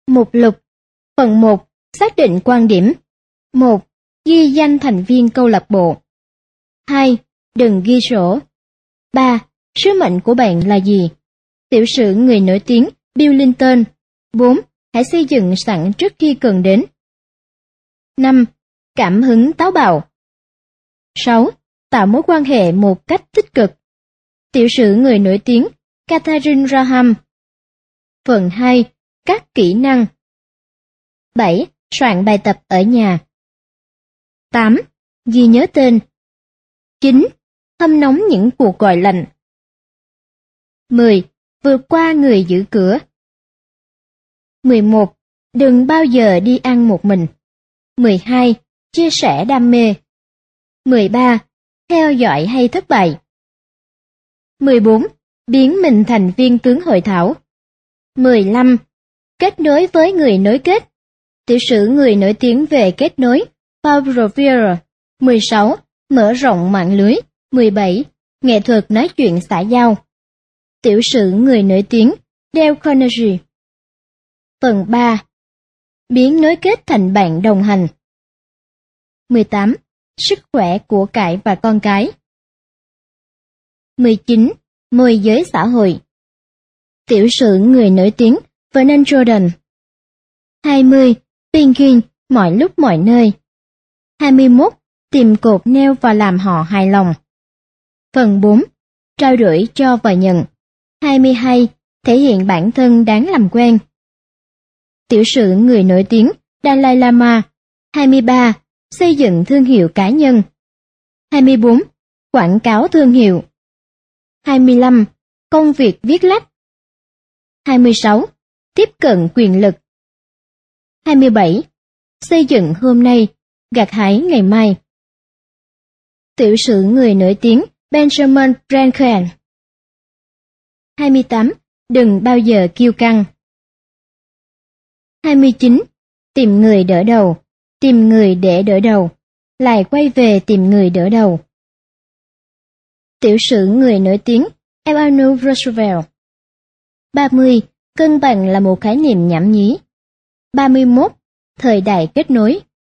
Mục lục. Phần 1. Xác định quan điểm. 1. Ghi danh thành viên câu lạc bộ. 2. Đừng ghi sổ. 3. Sứ mệnh của bạn là gì? Tiểu sử người nổi tiếng Bill Clinton. 4. Hãy xây dựng sẵn trước khi cần đến. 5. Cảm hứng táo bạo. 6. Tạo mối quan hệ một cách tích cực. Tiểu sử người nổi tiếng Katharine Graham. Phần 2. Các kỹ năng. 7. Soạn bài tập ở nhà. 8. Ghi nhớ tên. 9. Hâm nóng những cuộc gọi lạnh. 10. Vượt qua người giữ cửa. 11. Đừng bao giờ đi ăn một mình. 12. Chia sẻ đam mê. 13. Theo dõi hay thất bại. 14. Biến mình thành viên tướng hội thảo. 15. Kết nối với người nối kết. Tiểu sử người nổi tiếng về kết nối Paul Revere. 16. Mở rộng mạng lưới. 17. Nghệ thuật nói chuyện xã giao. Tiểu sử người nổi tiếng Dale Carnegie. Phần 3. Biến nối kết thành bạn đồng hành. 18. Sức khỏe của cải và con cái. 19. Môi giới xã hội. Tiểu sử người nổi tiếng Vernon Jordan. 20. Penguin mọi lúc mọi nơi. 21. Tìm cột neo và làm họ hài lòng. Phần 4. Trao đổi cho và nhận. 22. Thể hiện bản thân đáng làm quen. Tiểu sử người nổi tiếng Dalai Lama. 23. Xây dựng thương hiệu cá nhân. 24. Quảng cáo thương hiệu. 25. Công việc viết lách. 26. Tiếp cận quyền lực. 27. Xây dựng hôm nay, gặt hái ngày mai. Tiểu sử người nổi tiếng Benjamin Franklin. 28. Đừng bao giờ kiêu căng. 29. Tìm người đỡ đầu, tìm người để đỡ đầu, lại quay về tìm người đỡ đầu. Tiểu sử người nổi tiếng Eleanor Roosevelt. 30. Cân bằng là một khái niệm nhảm nhí. 31. Thời đại kết nối.